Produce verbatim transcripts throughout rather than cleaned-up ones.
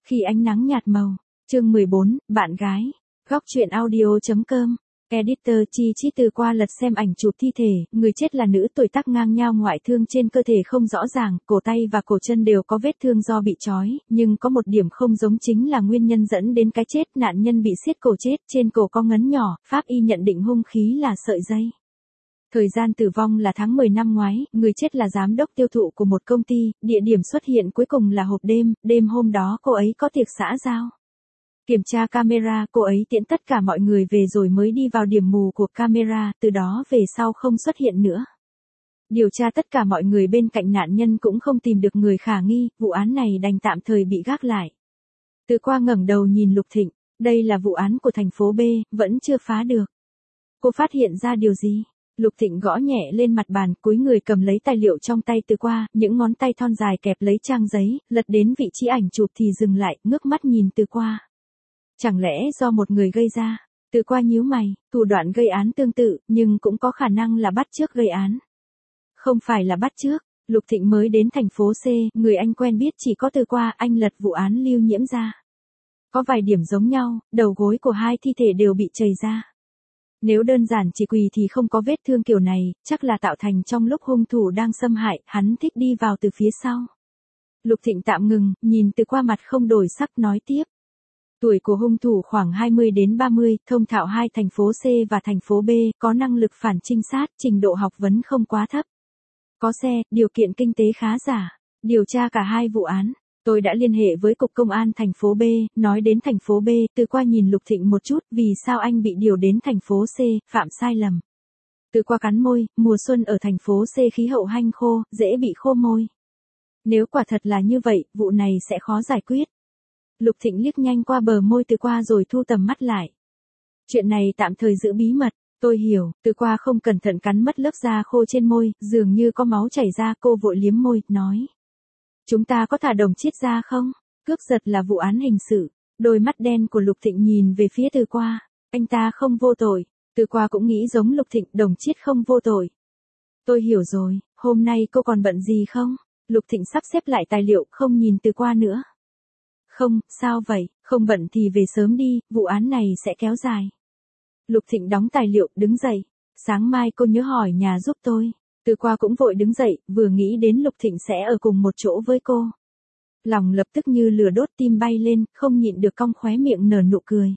Khi ánh nắng nhạt màu. Chương mười bốn, bạn gái. Góc truyện audio chấm com. Editor Chi Chít Từ qua lật xem ảnh chụp thi thể, người chết là nữ tuổi tác ngang nhau, ngoại thương trên cơ thể không rõ ràng, cổ tay và cổ chân đều có vết thương do bị trói, nhưng có một điểm không giống chính là nguyên nhân dẫn đến cái chết, nạn nhân bị siết cổ chết, trên cổ có ngấn nhỏ, pháp y nhận định hung khí là sợi dây. Thời gian tử vong là tháng mười năm ngoái, người chết là giám đốc tiêu thụ của một công ty, địa điểm xuất hiện cuối cùng là hộp đêm, đêm hôm đó cô ấy có tiệc xã giao. Kiểm tra camera, cô ấy tiễn tất cả mọi người về rồi mới đi vào điểm mù của camera, từ đó về sau không xuất hiện nữa. Điều tra tất cả mọi người bên cạnh nạn nhân cũng không tìm được người khả nghi, vụ án này đành tạm thời bị gác lại. Từ qua ngẩng đầu nhìn Lục Thịnh, đây là vụ án của thành phố B, vẫn chưa phá được. Cô phát hiện ra điều gì? Lục Thịnh gõ nhẹ lên mặt bàn, cúi người cầm lấy tài liệu trong tay Từ qua, những ngón tay thon dài kẹp lấy trang giấy, lật đến vị trí ảnh chụp thì dừng lại, ngước mắt nhìn Từ qua. Chẳng lẽ do một người gây ra? Từ qua nhíu mày, thủ đoạn gây án tương tự, nhưng cũng có khả năng là bắt chước gây án. Không phải là bắt chước, Lục Thịnh mới đến thành phố C, người anh quen biết chỉ có Từ qua, anh lật vụ án Lưu Nhiễm ra. Có vài điểm giống nhau, đầu gối của hai thi thể đều bị chày ra. Nếu đơn giản chỉ quỳ thì không có vết thương kiểu này, chắc là tạo thành trong lúc hung thủ đang xâm hại, hắn thích đi vào từ phía sau. Lục Thịnh tạm ngừng, nhìn Từ qua mặt không đổi sắc nói tiếp. Tuổi của hung thủ khoảng hai mươi đến ba mươi, thông thạo hai thành phố C và thành phố B, có năng lực phản trinh sát, trình độ học vấn không quá thấp. Có xe, điều kiện kinh tế khá giả. Điều tra cả hai vụ án. Tôi đã liên hệ với cục công an thành phố B, nói đến thành phố B, Từ qua nhìn Lục Thịnh một chút, vì sao anh bị điều đến thành phố C, phạm sai lầm. Từ qua cắn môi, mùa xuân ở thành phố C khí hậu hanh khô, dễ bị khô môi. Nếu quả thật là như vậy, vụ này sẽ khó giải quyết. Lục Thịnh liếc nhanh qua bờ môi Từ qua rồi thu tầm mắt lại. Chuyện này tạm thời giữ bí mật, tôi hiểu. Từ qua không cẩn thận cắn mất lớp da khô trên môi, dường như có máu chảy ra, cô vội liếm môi, nói. Chúng ta có thả Đồng Chiết ra không? Cướp giật là vụ án hình sự. Đôi mắt đen của Lục Thịnh nhìn về phía Từ qua. Anh ta không vô tội. Từ qua cũng nghĩ giống Lục Thịnh, Đồng Chiết không vô tội. Tôi hiểu rồi, hôm nay cô còn bận gì không? Lục Thịnh sắp xếp lại tài liệu, không nhìn Từ qua nữa. Không, sao vậy, không bận thì về sớm đi, vụ án này sẽ kéo dài. Lục Thịnh đóng tài liệu, đứng dậy. Sáng mai cô nhớ hỏi nhà giúp tôi. Từ qua cũng vội đứng dậy, vừa nghĩ đến Lục Thịnh sẽ ở cùng một chỗ với cô. Lòng lập tức như lửa đốt, tim bay lên, không nhịn được cong khóe miệng nở nụ cười.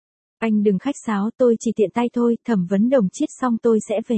Anh đừng khách sáo, tôi chỉ tiện tay thôi, thẩm vấn Đồng Chiết xong tôi sẽ về.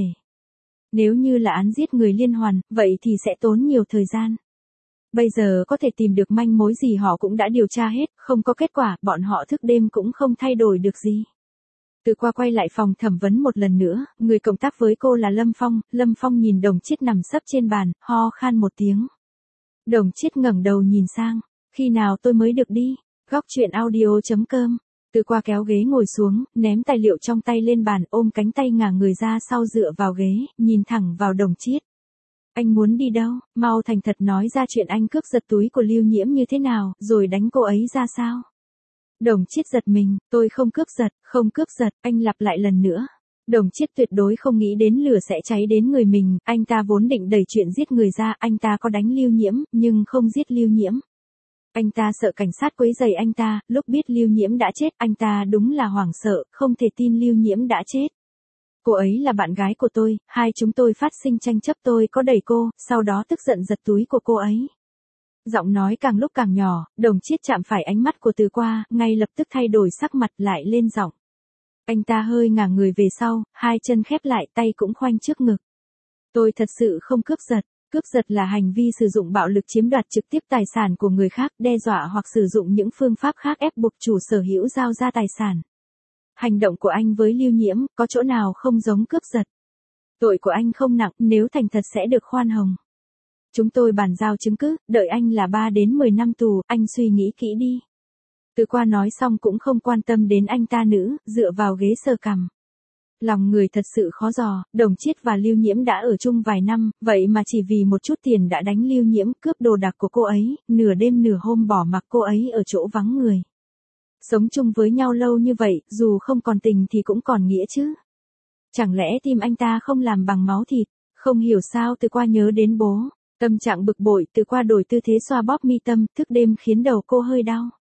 Nếu như là án giết người liên hoàn, vậy thì sẽ tốn nhiều thời gian. Bây giờ có thể tìm được manh mối gì họ cũng đã điều tra hết, không có kết quả, bọn họ thức đêm cũng không thay đổi được gì. Từ qua quay lại phòng thẩm vấn một lần nữa, người cộng tác với cô là Lâm Phong, Lâm Phong nhìn Đồng Chiết nằm sấp trên bàn, ho khan một tiếng. Đồng Chiết ngẩng đầu nhìn sang, khi nào tôi mới được đi? Góc truyện audio chấm com. Từ qua kéo ghế ngồi xuống, ném tài liệu trong tay lên bàn, ôm cánh tay ngả người ra sau dựa vào ghế, nhìn thẳng vào Đồng Chiết. Anh muốn đi đâu? Mau thành thật nói ra chuyện anh cướp giật túi của Lưu Nhiễm như thế nào, rồi đánh cô ấy ra sao? Đồng Chiết giật mình, tôi không cướp giật, không cướp giật, anh lặp lại lần nữa. Đồng Chiết tuyệt đối không nghĩ đến lửa sẽ cháy đến người mình, anh ta vốn định đẩy chuyện giết người ra, anh ta có đánh Lưu Nhiễm, nhưng không giết Lưu Nhiễm. Anh ta sợ cảnh sát quấy rầy anh ta, lúc biết Lưu Nhiễm đã chết, anh ta đúng là hoảng sợ, không thể tin Lưu Nhiễm đã chết. Cô ấy là bạn gái của tôi, hai chúng tôi phát sinh tranh chấp, tôi có đẩy cô, sau đó tức giận giật túi của cô ấy. Giọng nói càng lúc càng nhỏ, Đồng Chiết chạm phải ánh mắt của Từ qua, ngay lập tức thay đổi sắc mặt lại lên giọng. Anh ta hơi ngả người về sau, hai chân khép lại, tay cũng khoanh trước ngực. Tôi thật sự không cướp giật. Cướp giật là hành vi sử dụng bạo lực chiếm đoạt trực tiếp tài sản của người khác, đe dọa hoặc sử dụng những phương pháp khác ép buộc chủ sở hữu giao ra tài sản. Hành động của anh với Lưu Nhiễm, có chỗ nào không giống cướp giật? Tội của anh không nặng, nếu thành thật sẽ được khoan hồng. Chúng tôi bàn giao chứng cứ, đợi anh là ba đến mười năm tù, anh suy nghĩ kỹ đi. Từ qua nói xong cũng không quan tâm đến anh ta nữ, dựa vào ghế sờ cằm. Lòng người thật sự khó dò, Đồng Chiết và Lưu Nhiễm đã ở chung vài năm, vậy mà chỉ vì một chút tiền đã đánh Lưu Nhiễm, cướp đồ đạc của cô ấy, nửa đêm nửa hôm bỏ mặc cô ấy ở chỗ vắng người. Sống chung với nhau lâu như vậy, dù không còn tình thì cũng còn nghĩa chứ. Chẳng lẽ tim anh ta không làm bằng máu thịt? Không hiểu sao Từ qua nhớ đến bố. Tâm trạng bực bội, Từ qua đổi tư thế xoa bóp mi tâm, thức đêm khiến đầu cô hơi đau.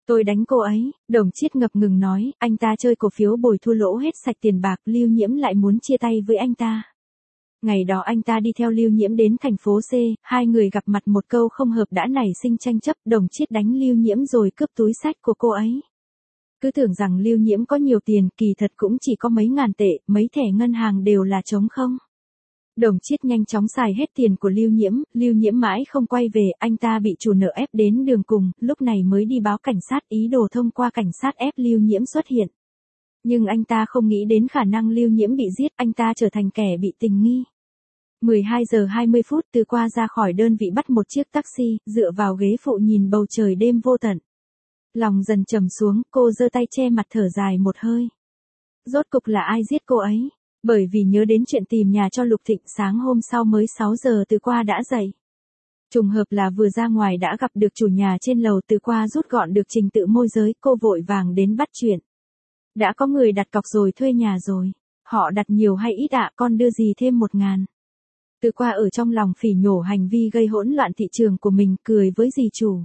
Tôi đánh cô ấy, Đồng Chiết ngập ngừng nói, anh ta chơi cổ phiếu bồi thua lỗ hết sạch tiền bạc, Lưu Nhiễm lại muốn chia tay với anh ta. Ngày đó anh ta đi theo Lưu Nhiễm đến thành phố C, hai người gặp mặt một câu không hợp đã nảy sinh tranh chấp, Đồng Chiết đánh Lưu Nhiễm rồi cướp túi xách của cô ấy. Cứ tưởng rằng Lưu Nhiễm có nhiều tiền, kỳ thật cũng chỉ có mấy ngàn tệ, mấy thẻ ngân hàng đều là trống không. Đồng Chiết nhanh chóng xài hết tiền của Lưu Nhiễm, Lưu Nhiễm mãi không quay về, anh ta bị chủ nợ ép đến đường cùng, lúc này mới đi báo cảnh sát, ý đồ thông qua cảnh sát ép Lưu Nhiễm xuất hiện. Nhưng anh ta không nghĩ đến khả năng Lưu Nhiễm bị giết, anh ta trở thành kẻ bị tình nghi. mười hai giờ hai mươi phút Từ Qua ra khỏi đơn vị bắt một chiếc taxi, dựa vào ghế phụ nhìn bầu trời đêm vô tận. Lòng dần trầm xuống, cô giơ tay che mặt thở dài một hơi. Rốt cục là ai giết cô ấy? Bởi vì nhớ đến chuyện tìm nhà cho Lục Thịnh, sáng hôm sau mới sáu giờ Từ Qua đã dậy. Trùng hợp là vừa ra ngoài đã gặp được chủ nhà trên lầu, Từ Qua rút gọn được trình tự môi giới, cô vội vàng đến bắt chuyện. Đã có người đặt cọc rồi, thuê nhà rồi. Họ đặt nhiều hay ít ạ, con đưa gì thêm một ngàn. Từ Qua ở trong lòng phỉ nhổ hành vi gây hỗn loạn thị trường của mình, cười với dì chủ.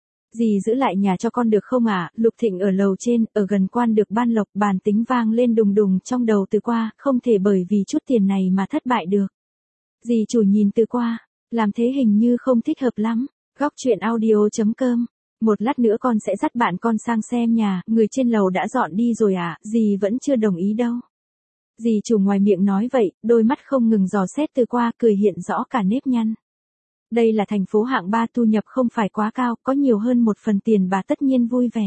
Dì giữ lại nhà cho con được không ạ? À? Lục Thịnh ở lầu trên, ở gần quan được ban lộc, bàn tính vang lên đùng đùng trong đầu Từ Qua, không thể bởi vì chút tiền này mà thất bại được. Dì chủ nhìn Từ Qua, làm thế hình như không thích hợp lắm. Góc truyện audio chấm com. Một lát nữa con sẽ dắt bạn con sang xem nhà, người trên lầu đã dọn đi rồi à, dì vẫn chưa đồng ý đâu. Dì chủ ngoài miệng nói vậy, đôi mắt không ngừng dò xét Từ Qua, cười hiện rõ cả nếp nhăn. Đây là thành phố hạng ba, thu nhập không phải quá cao, có nhiều hơn một phần tiền bà tất nhiên vui vẻ.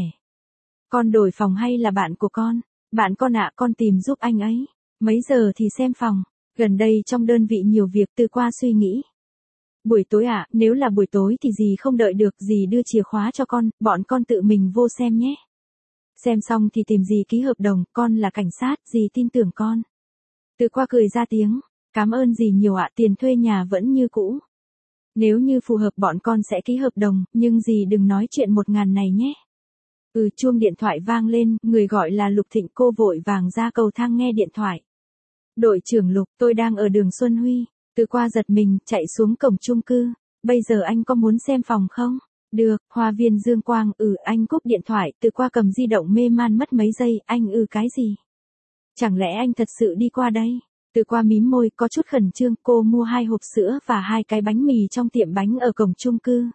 Con đổi phòng hay là bạn của con? Bạn con ạ, con tìm giúp anh ấy. Mấy giờ thì xem phòng? Gần đây trong đơn vị nhiều việc, Từ Qua suy nghĩ. Buổi tối ạ, nếu là buổi tối thì dì không đợi được, dì đưa chìa khóa cho con, bọn con tự mình vô xem nhé. Xem xong thì tìm dì ký hợp đồng, con là cảnh sát, dì tin tưởng con. Từ Qua cười ra tiếng, cảm ơn dì nhiều ạ, tiền thuê nhà vẫn như cũ. Nếu như phù hợp bọn con sẽ ký hợp đồng, nhưng dì đừng nói chuyện một ngàn này nhé. Ừ, chuông điện thoại vang lên, người gọi là Lục Thịnh, cô vội vàng ra cầu thang nghe điện thoại. Đội trưởng Lục, tôi đang ở đường Xuân Huy. Từ Qua giật mình, chạy xuống cổng chung cư. Bây giờ anh có muốn xem phòng không? Được, Hoa viên Dương Quang, ừ, anh cúp điện thoại, Từ Qua cầm di động mê man mất mấy giây, anh ừ cái gì? Chẳng lẽ anh thật sự đi qua đây? Từ Qua mím môi, có chút khẩn trương, cô mua hai hộp sữa và hai cái bánh mì trong tiệm bánh ở cổng chung cư.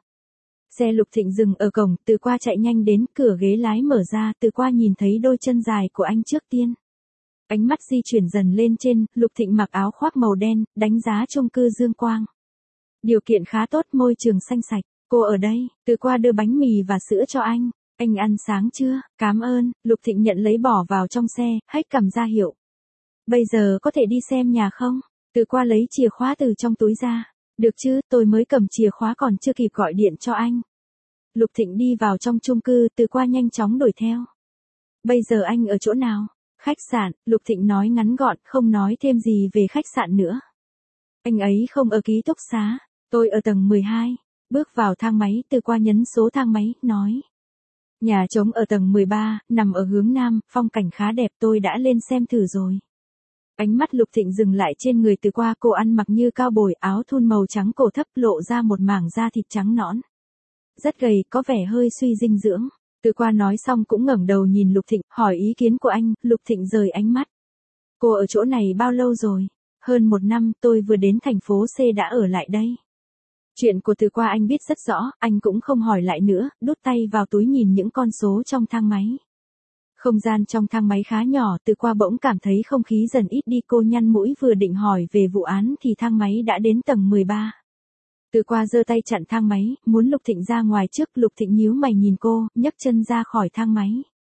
Xe Lục Thịnh dừng ở cổng, Từ Qua chạy nhanh đến, cửa ghế lái mở ra, Từ Qua nhìn thấy đôi chân dài của anh trước tiên. Ánh mắt di chuyển dần lên trên, Lục Thịnh mặc áo khoác màu đen, đánh giá chung cư Dương Quang. Điều kiện khá tốt, môi trường xanh sạch, cô ở đây, Từ Qua đưa bánh mì và sữa cho anh. Anh ăn sáng chưa? Cảm ơn, Lục Thịnh nhận lấy bỏ vào trong xe, hách cầm ra hiệu. Bây giờ có thể đi xem nhà không? Từ Qua lấy chìa khóa từ trong túi ra. Được chứ, tôi mới cầm chìa khóa còn chưa kịp gọi điện cho anh. Lục Thịnh đi vào trong chung cư, Từ Qua nhanh chóng đuổi theo. Bây giờ anh ở chỗ nào? Khách sạn, Lục Thịnh nói ngắn gọn, không nói thêm gì về khách sạn nữa. Anh ấy không ở ký túc xá, tôi ở tầng mười hai. Bước vào thang máy, Từ Qua nhấn số thang máy, nói. Nhà trống ở tầng mười ba, nằm ở hướng nam, phong cảnh khá đẹp, tôi đã lên xem thử rồi. Ánh mắt Lục Thịnh dừng lại trên người Từ Qua, cô ăn mặc như cao bồi, áo thun màu trắng cổ thấp, lộ ra một mảng da thịt trắng nõn. Rất gầy, có vẻ hơi suy dinh dưỡng. Từ Qua nói xong cũng ngẩng đầu nhìn Lục Thịnh, hỏi ý kiến của anh. Lục Thịnh rời ánh mắt. Cô ở chỗ này bao lâu rồi? Hơn một năm, tôi vừa đến thành phố C đã ở lại đây. Chuyện của Từ Qua anh biết rất rõ, anh cũng không hỏi lại nữa, đút tay vào túi nhìn những con số trong thang máy. Không gian trong thang máy khá nhỏ, Từ Qua bỗng cảm thấy không khí dần ít đi, cô nhăn mũi vừa định hỏi về vụ án thì thang máy đã đến tầng mười ba. Từ Qua giơ tay chặn thang máy, muốn Lục Thịnh ra ngoài trước, Lục Thịnh nhíu mày nhìn cô, nhấc chân ra khỏi thang máy.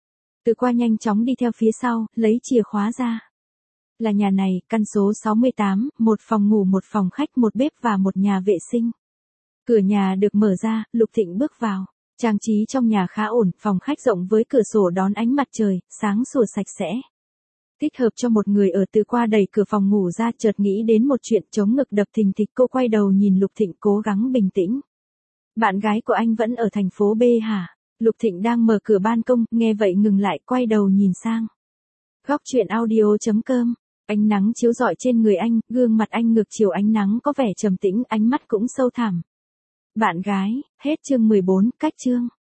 Từ Qua nhanh chóng đi theo phía sau, lấy chìa khóa ra. Là nhà này, căn số sáu mươi tám, một phòng ngủ, một phòng khách, một bếp và một nhà vệ sinh. Cửa nhà được mở ra, Lục Thịnh bước vào. Trang trí trong nhà khá ổn, phòng khách rộng với cửa sổ đón ánh mặt trời, sáng sủa sạch sẽ. Thích hợp cho một người ở. Từ Qua đẩy cửa phòng ngủ ra, chợt nghĩ đến một chuyện, chống ngực đập thình thịch, cô quay đầu nhìn Lục Thịnh, cố gắng bình tĩnh. Bạn gái của anh vẫn ở thành phố B hả? Lục Thịnh đang mở cửa ban công, nghe vậy ngừng lại, quay đầu nhìn sang. Góc truyện audio chấm com. Ánh nắng chiếu rọi trên người anh, gương mặt anh ngược chiều ánh nắng có vẻ trầm tĩnh, ánh mắt cũng sâu thẳm. Bạn gái, hết chương mười bốn, cách chương.